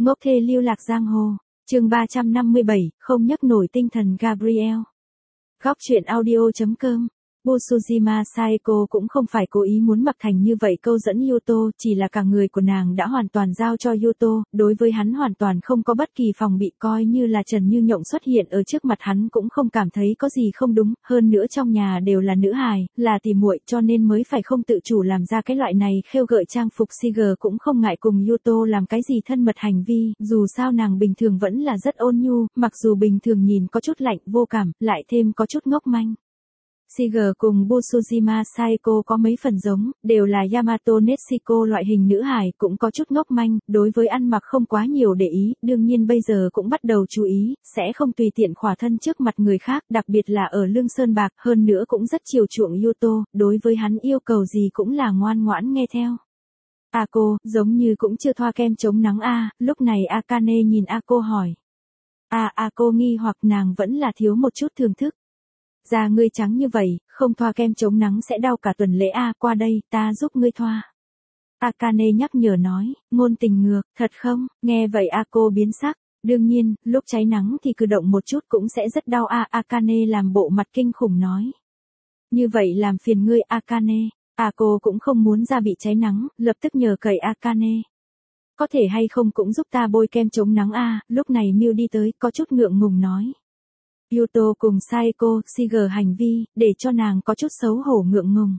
Ngốc thê lưu lạc giang hồ. Chương 357, không nhấc nổi tinh thần Gabriel. Góc truyện audio.com. Busujima Saeko cũng không phải cố ý muốn mặc thành như vậy câu dẫn Yuto, chỉ là cả người của nàng đã hoàn toàn giao cho Yuto, đối với hắn hoàn toàn không có bất kỳ phòng bị, coi như là Trần Như Nhộng xuất hiện ở trước mặt hắn cũng không cảm thấy có gì không đúng, hơn nữa trong nhà đều là nữ hài, là tỉ muội, cho nên mới phải không tự chủ làm ra cái loại này khêu gợi trang phục. Siger cũng không ngại cùng Yuto làm cái gì thân mật hành vi, dù sao nàng bình thường vẫn là rất ôn nhu, mặc dù bình thường nhìn có chút lạnh vô cảm, lại thêm có chút ngốc manh. Siger cùng Busujima Saeko có mấy phần giống, đều là Yamato Netsuko loại hình nữ hài, cũng có chút ngốc manh, đối với ăn mặc không quá nhiều để ý, đương nhiên bây giờ cũng bắt đầu chú ý, sẽ không tùy tiện khỏa thân trước mặt người khác, đặc biệt là ở Lương Sơn Bạc, hơn nữa cũng rất chiều chuộng Yuto, đối với hắn yêu cầu gì cũng là ngoan ngoãn nghe theo. Ako, giống như cũng chưa thoa kem chống nắng a. Lúc này Akane nhìn Ako hỏi. Ako nghi hoặc nàng vẫn là thiếu một chút thưởng thức. Da ngươi trắng như vậy, không thoa kem chống nắng sẽ đau cả tuần lễ qua đây, ta giúp ngươi thoa. Akane nhắc nhở nói, ngôn tình ngược, thật không? Nghe vậy Ako biến sắc, đương nhiên, lúc cháy nắng thì cử động một chút cũng sẽ rất đau Akane làm bộ mặt kinh khủng nói. Như vậy làm phiền ngươi Akane. Ako cũng không muốn da bị cháy nắng, lập tức nhờ cậy Akane. Có thể hay không cũng giúp ta bôi kem chống nắng lúc này Miu đi tới, có chút ngượng ngùng nói. Yuto cùng Saeko, Siger hành vi, để cho nàng có chút xấu hổ ngượng ngùng.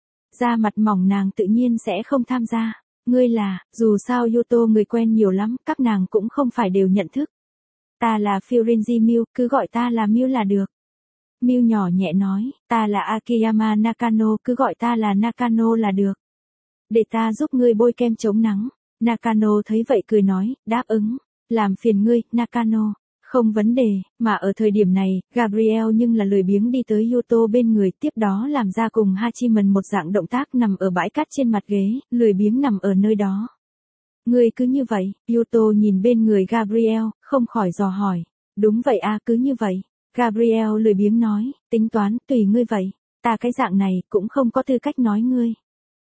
Da mặt mỏng nàng tự nhiên sẽ không tham gia. Ngươi là, dù sao Yuto người quen nhiều lắm, các nàng cũng không phải đều nhận thức. Ta là Furinji Miu, cứ gọi ta là Miu là được. Miu nhỏ nhẹ nói, ta là Akiyama Nakano, cứ gọi ta là Nakano là được. Để ta giúp ngươi bôi kem chống nắng. Nakano thấy vậy cười nói, đáp ứng. Làm phiền ngươi, Nakano. Không vấn đề, mà ở thời điểm này, Gabriel nhưng là lười biếng đi tới Yuto bên người, tiếp đó làm ra cùng Hachiman một dạng động tác nằm ở bãi cát trên mặt ghế, lười biếng nằm ở nơi đó. Ngươi cứ như vậy, Yuto nhìn bên người Gabriel, không khỏi dò hỏi. Đúng vậy cứ như vậy. Gabriel lười biếng nói, tính toán, tùy ngươi vậy. Ta cái dạng này, cũng không có tư cách nói ngươi.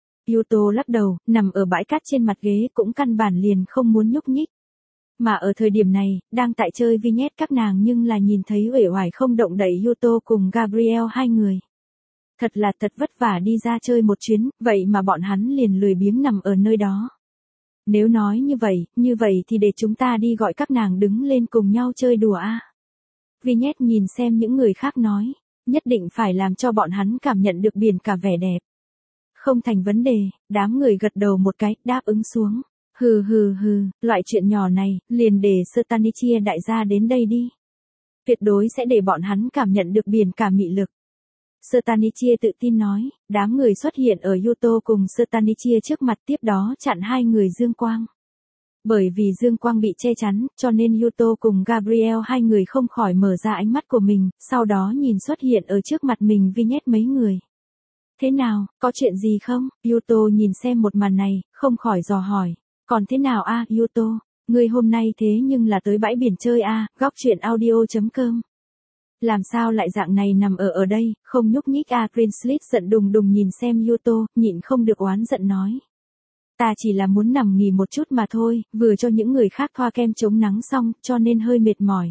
Yuto lắc đầu, nằm ở bãi cát trên mặt ghế cũng căn bản liền không muốn nhúc nhích. Mà ở thời điểm này, đang tại chơi vignette các nàng nhưng là nhìn thấy uể oải không động đậy Yuto cùng Gabriel hai người. Thật là thật vất vả đi ra chơi một chuyến, vậy mà bọn hắn liền lười biếng nằm ở nơi đó. Nếu nói như vậy thì để chúng ta đi gọi các nàng đứng lên cùng nhau chơi đùa Vignette nhìn xem những người khác nói, nhất định phải làm cho bọn hắn cảm nhận được biển cả vẻ đẹp. Không thành vấn đề, đám người gật đầu một cái, đáp ứng xuống. Hừ, loại chuyện nhỏ này, liền để Stanichia đại gia đến đây đi. Tuyệt đối sẽ để bọn hắn cảm nhận được biển cả mị lực. Stanichia tự tin nói, đám người xuất hiện ở Yuto cùng Stanichia trước mặt, tiếp đó chặn hai người dương quang. Bởi vì dương quang bị che chắn, cho nên Yuto cùng Gabriel hai người không khỏi mở ra ánh mắt của mình, sau đó nhìn xuất hiện ở trước mặt mình Vignette mấy người. Thế nào, có chuyện gì không? Yuto nhìn xem một màn này, không khỏi dò hỏi. Còn thế nào Yuto, ngươi hôm nay thế nhưng là tới bãi biển chơi góc truyện audio.com. Làm sao lại dạng này nằm ở đây, không nhúc nhích Greenslit giận đùng đùng nhìn xem Yuto, nhịn không được oán giận nói. Ta chỉ là muốn nằm nghỉ một chút mà thôi, vừa cho những người khác thoa kem chống nắng xong, cho nên hơi mệt mỏi.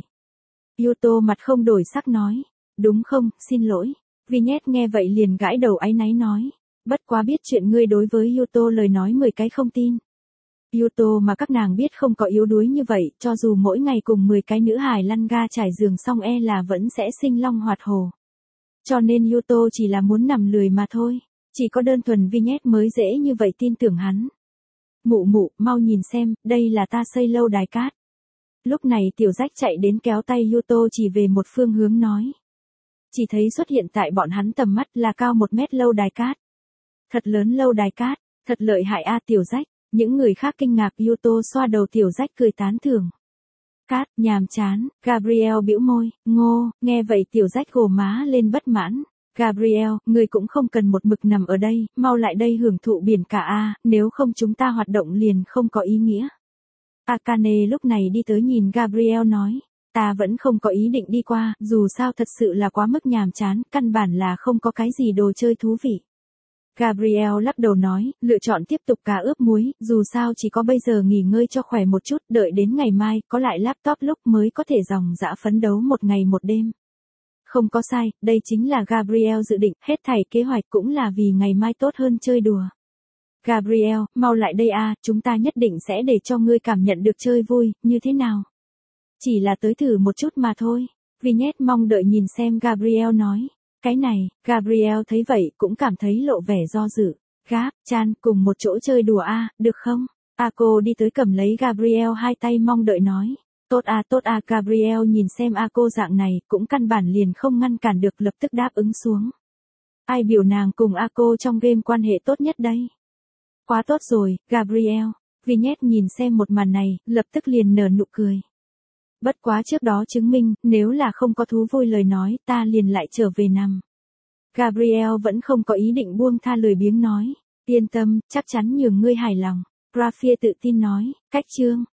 Yuto mặt không đổi sắc nói. Đúng không, xin lỗi. Vignette nghe vậy liền gãi đầu áy náy nói. Bất quá biết chuyện ngươi đối với Yuto lời nói 10 cái không tin. Yuto mà các nàng biết không có yếu đuối như vậy, cho dù mỗi ngày cùng 10 cái nữ hài lăn ga trải giường xong là vẫn sẽ sinh long hoạt hổ. Cho nên Yuto chỉ là muốn nằm lười mà thôi, chỉ có đơn thuần Vignette mới dễ như vậy tin tưởng hắn. Mụ, mau nhìn xem, đây là ta xây lâu đài cát. Lúc này tiểu rách chạy đến kéo tay Yuto chỉ về một phương hướng nói. Chỉ thấy xuất hiện tại bọn hắn tầm mắt là cao 1 mét lâu đài cát. Thật lớn lâu đài cát, thật lợi hại tiểu rách. Những người khác kinh ngạc, Yuto xoa đầu tiểu rách cười tán thưởng. Cát, nhàm chán, Gabriel bĩu môi, ngô, nghe vậy tiểu rách gồ má lên bất mãn. Gabriel, người cũng không cần một mực nằm ở đây, mau lại đây hưởng thụ biển cả nếu không chúng ta hoạt động liền không có ý nghĩa. Akane lúc này đi tới nhìn Gabriel nói, ta vẫn không có ý định đi qua, dù sao thật sự là quá mức nhàm chán, căn bản là không có cái gì đồ chơi thú vị. Gabriel lắc đầu nói, lựa chọn tiếp tục cá ướp muối, dù sao chỉ có bây giờ nghỉ ngơi cho khỏe một chút, đợi đến ngày mai, có lại laptop lúc mới có thể dòng dã phấn đấu một ngày một đêm. Không có sai, đây chính là Gabriel dự định, hết thảy kế hoạch cũng là vì ngày mai tốt hơn chơi đùa. Gabriel, mau lại đây a, chúng ta nhất định sẽ để cho ngươi cảm nhận được chơi vui, như thế nào? Chỉ là tới thử một chút mà thôi. Vignette mong đợi nhìn xem Gabriel nói. Cái này, Gabriel thấy vậy cũng cảm thấy lộ vẻ do dự. Gáp, Chan, cùng một chỗ chơi đùa a, được không? Ako đi tới cầm lấy Gabriel hai tay mong đợi nói. Tốt a, Gabriel nhìn xem Ako dạng này, cũng căn bản liền không ngăn cản được lập tức đáp ứng xuống. Ai biểu nàng cùng Ako trong game quan hệ tốt nhất đây? Quá tốt rồi, Gabriel. Vignette nhìn xem một màn này, lập tức liền nở nụ cười. Bất quá trước đó chứng minh, nếu là không có thú vui lời nói, ta liền lại trở về nằm. Gabriel vẫn không có ý định buông tha lười biếng nói. Yên tâm, chắc chắn nhường ngươi hài lòng. Graphia tự tin nói, cách chương.